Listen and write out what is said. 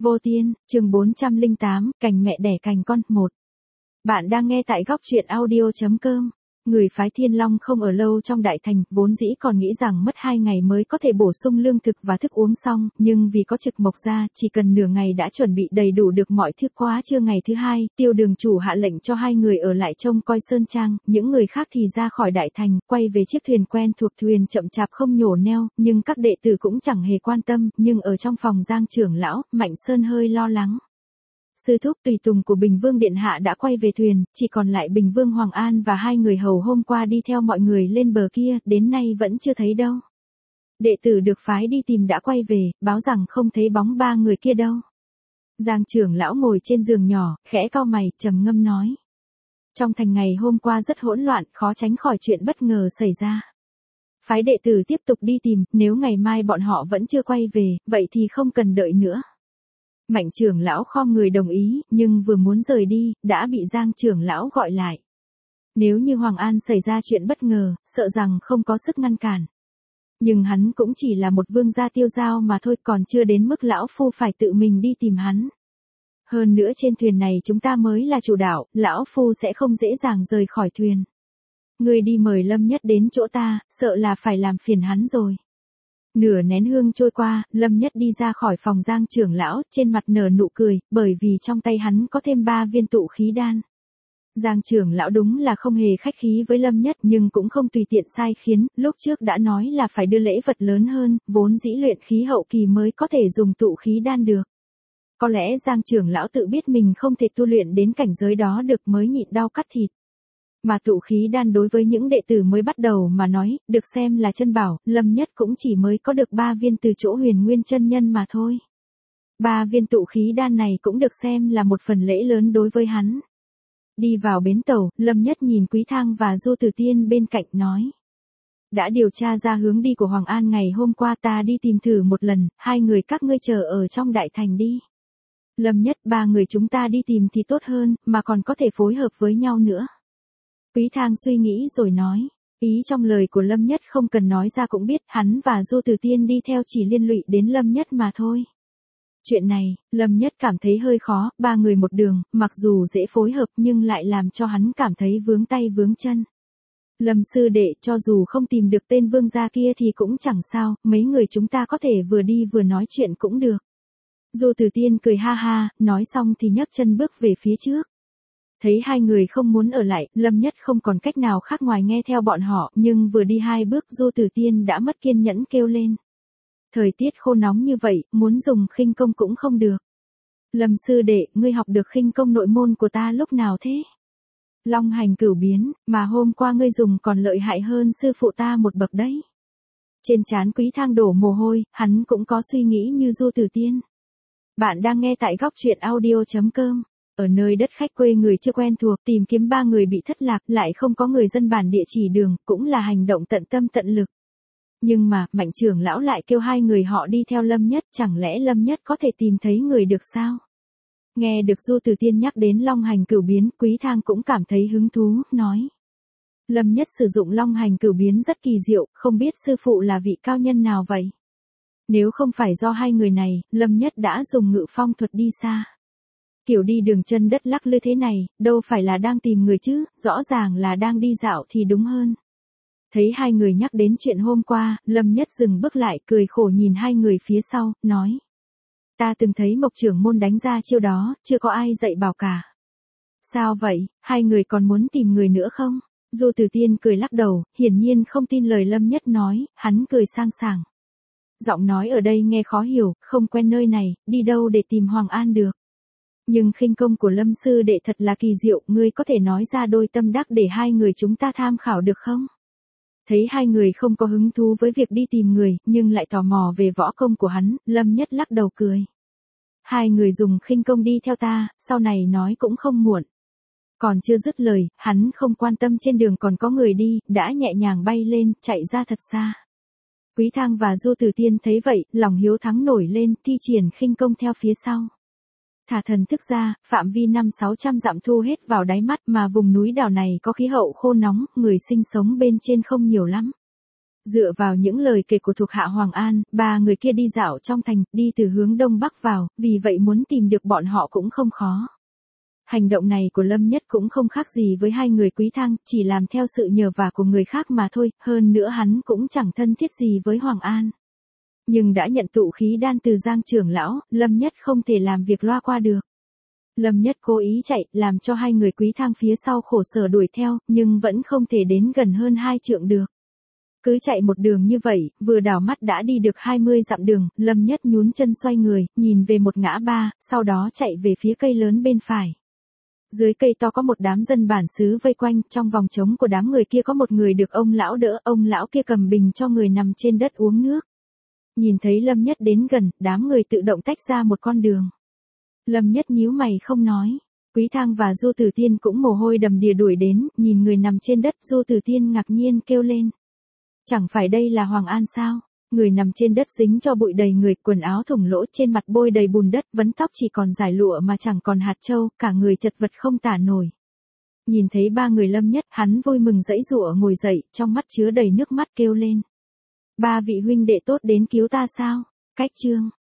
Vô Tiên, chương 408, cành mẹ đẻ cành con, 1. Bạn đang nghe tại góc truyện audio.com. Người phái Thiên Long không ở lâu trong đại thành, vốn dĩ còn nghĩ rằng mất 2 ngày mới có thể bổ sung lương thực và thức uống xong, nhưng vì có Trực Mộc ra, chỉ cần nửa ngày đã chuẩn bị đầy đủ được mọi thứ. Quá trưa ngày thứ 2, Tiêu Đường chủ hạ lệnh cho 2 người ở lại trông coi sơn trang, những người khác thì ra khỏi đại thành, quay về chiếc thuyền quen thuộc. Thuyền chậm chạp không nhổ neo, nhưng các đệ tử cũng chẳng hề quan tâm, nhưng ở trong phòng Giang trưởng lão, Mạnh Sơn hơi lo lắng. Sư thúc tùy tùng của Bình Vương Điện Hạ đã quay về thuyền, chỉ còn lại Bình Vương Hoàng An và 2 người hầu hôm qua đi theo mọi người lên bờ kia, đến nay vẫn chưa thấy đâu. Đệ tử được phái đi tìm đã quay về, báo rằng không thấy bóng 3 người kia đâu. Giang trưởng lão ngồi trên giường nhỏ, khẽ cau mày, trầm ngâm nói. Trong thành ngày hôm qua rất hỗn loạn, khó tránh khỏi chuyện bất ngờ xảy ra. Phái đệ tử tiếp tục đi tìm, nếu ngày mai bọn họ vẫn chưa quay về, vậy thì không cần đợi nữa. Mạnh trưởng lão khom người đồng ý, nhưng vừa muốn rời đi, đã bị Giang trưởng lão gọi lại. Nếu như Hoàng An xảy ra chuyện bất ngờ, sợ rằng không có sức ngăn cản. Nhưng hắn cũng chỉ là một vương gia tiêu dao mà thôi, còn chưa đến mức lão phu phải tự mình đi tìm hắn. Hơn nữa trên thuyền này chúng ta mới là chủ đạo, lão phu sẽ không dễ dàng rời khỏi thuyền. Người đi mời Lâm Nhất đến chỗ ta, sợ là phải làm phiền hắn rồi. Nửa nén hương trôi qua, Lâm Nhất đi ra khỏi phòng Giang trưởng lão, trên mặt nở nụ cười, bởi vì trong tay hắn có thêm 3 viên tụ khí đan. Giang trưởng lão đúng là không hề khách khí với Lâm Nhất, nhưng cũng không tùy tiện sai khiến, lúc trước đã nói là phải đưa lễ vật lớn hơn, vốn dĩ luyện khí hậu kỳ mới có thể dùng tụ khí đan được. Có lẽ Giang trưởng lão tự biết mình không thể tu luyện đến cảnh giới đó được mới nhịn đau cắt thịt. Mà tụ khí đan đối với những đệ tử mới bắt đầu mà nói, được xem là chân bảo, Lâm Nhất cũng chỉ mới có được 3 viên từ chỗ Huyền Nguyên chân nhân mà thôi. 3 viên tụ khí đan này cũng được xem là một phần lễ lớn đối với hắn. Đi vào bến tàu, Lâm Nhất nhìn Quý Thang và Du Tử Tiên bên cạnh nói. Đã điều tra ra hướng đi của Hoàng An ngày hôm qua, ta đi tìm thử một lần, 2 người các ngươi chờ ở trong đại thành đi. Lâm Nhất, 3 người chúng ta đi tìm thì tốt hơn, mà còn có thể phối hợp với nhau nữa. Quý Thang suy nghĩ rồi nói, ý trong lời của Lâm Nhất không cần nói ra cũng biết, hắn và Du Tử Tiên đi theo chỉ liên lụy đến Lâm Nhất mà thôi. Chuyện này, Lâm Nhất cảm thấy hơi khó, 3 người một đường, mặc dù dễ phối hợp nhưng lại làm cho hắn cảm thấy vướng tay vướng chân. Lâm sư đệ, cho dù không tìm được tên vương gia kia thì cũng chẳng sao, mấy người chúng ta có thể vừa đi vừa nói chuyện cũng được. Du Tử Tiên cười ha ha, nói xong thì nhấc chân bước về phía trước. Thấy 2 người không muốn ở lại, Lâm Nhất không còn cách nào khác ngoài nghe theo bọn họ, nhưng vừa đi 2 bước Du Tử Tiên đã mất kiên nhẫn kêu lên. Thời tiết khô nóng như vậy, muốn dùng khinh công cũng không được. Lâm sư đệ, ngươi học được khinh công nội môn của ta lúc nào thế? Long hành cửu biến, mà hôm qua ngươi dùng còn lợi hại hơn sư phụ ta một bậc đấy. Trên trán Quý Thang đổ mồ hôi, hắn cũng có suy nghĩ như Du Tử Tiên. Bạn đang nghe tại góc truyện audio.com. Ở nơi đất khách quê người chưa quen thuộc, tìm kiếm 3 người bị thất lạc, lại không có người dân bản địa chỉ đường, cũng là hành động tận tâm tận lực. Nhưng mà, Mạnh trưởng lão lại kêu 2 người họ đi theo Lâm Nhất, chẳng lẽ Lâm Nhất có thể tìm thấy người được sao? Nghe được Du Tử Tiên nhắc đến long hành cửu biến, Quý Thang cũng cảm thấy hứng thú, nói. Lâm Nhất sử dụng long hành cửu biến rất kỳ diệu, không biết sư phụ là vị cao nhân nào vậy? Nếu không phải do 2 người này, Lâm Nhất đã dùng ngự phong thuật đi xa. Kiểu đi đường chân đất lắc lư thế này, đâu phải là đang tìm người chứ, rõ ràng là đang đi dạo thì đúng hơn. Thấy 2 người nhắc đến chuyện hôm qua, Lâm Nhất dừng bước lại, cười khổ nhìn 2 người phía sau, nói. Ta từng thấy Mộc trưởng môn đánh ra chiêu đó, chưa có ai dạy bảo cả. Sao vậy, 2 người còn muốn tìm người nữa không? Du Tử Tiên cười lắc đầu, hiển nhiên không tin lời Lâm Nhất nói, hắn cười sang sảng. Giọng nói ở đây nghe khó hiểu, không quen nơi này, đi đâu để tìm Hoàng An được. Nhưng khinh công của Lâm sư đệ thật là kỳ diệu, ngươi có thể nói ra đôi tâm đắc để 2 người chúng ta tham khảo được không? Thấy 2 người không có hứng thú với việc đi tìm người, nhưng lại tò mò về võ công của hắn, Lâm Nhất lắc đầu cười. 2 người dùng khinh công đi theo ta, sau này nói cũng không muộn. Còn chưa dứt lời, hắn không quan tâm trên đường còn có người đi, đã nhẹ nhàng bay lên, chạy ra thật xa. Quý Thang và Du Tử Tiên thấy vậy, lòng hiếu thắng nổi lên, thi triển khinh công theo phía sau. Thả thần thức ra, phạm vi 500-600 dặm thu hết vào đáy mắt, mà vùng núi đảo này có khí hậu khô nóng, người sinh sống bên trên không nhiều lắm. Dựa vào những lời kể của thuộc hạ Hoàng An, ba người kia đi dạo trong thành, đi từ hướng đông bắc vào, vì vậy muốn tìm được bọn họ cũng không khó. Hành động này của Lâm Nhất cũng không khác gì với hai người Quý Thang, chỉ làm theo sự nhờ vả của người khác mà thôi, hơn nữa hắn cũng chẳng thân thiết gì với Hoàng An. Nhưng đã nhận tụ khí đan từ Giang trưởng lão, Lâm Nhất không thể làm việc loa qua được. Lâm Nhất cố ý chạy, làm cho hai người Quý Thang phía sau khổ sở đuổi theo, nhưng vẫn không thể đến gần hơn 2 trượng được. Cứ chạy một đường như vậy, vừa đảo mắt đã đi được 20 dặm đường, Lâm Nhất nhún chân xoay người, nhìn về một ngã ba, sau đó chạy về phía cây lớn bên phải. Dưới cây to có một đám dân bản xứ vây quanh, trong vòng trống của đám người kia có một người được ông lão đỡ, ông lão kia cầm bình cho người nằm trên đất uống nước. Nhìn thấy Lâm Nhất đến gần, đám người tự động tách ra một con đường. Lâm Nhất nhíu mày không nói. Quý Thang và Du Tử Tiên cũng mồ hôi đầm đìa đuổi đến, nhìn người nằm trên đất, Du Tử Tiên ngạc nhiên kêu lên. Chẳng phải đây là Hoàng An sao? Người nằm trên đất dính cho bụi đầy người, quần áo thủng lỗ, trên mặt bôi đầy bùn đất, vấn tóc chỉ còn dải lụa mà chẳng còn hạt châu, cả người chật vật không tả nổi. Nhìn thấy ba người Lâm Nhất, hắn vui mừng giãy giụa ngồi dậy, trong mắt chứa đầy nước mắt kêu lên. Ba vị huynh đệ tốt đến cứu ta sao? Cách chương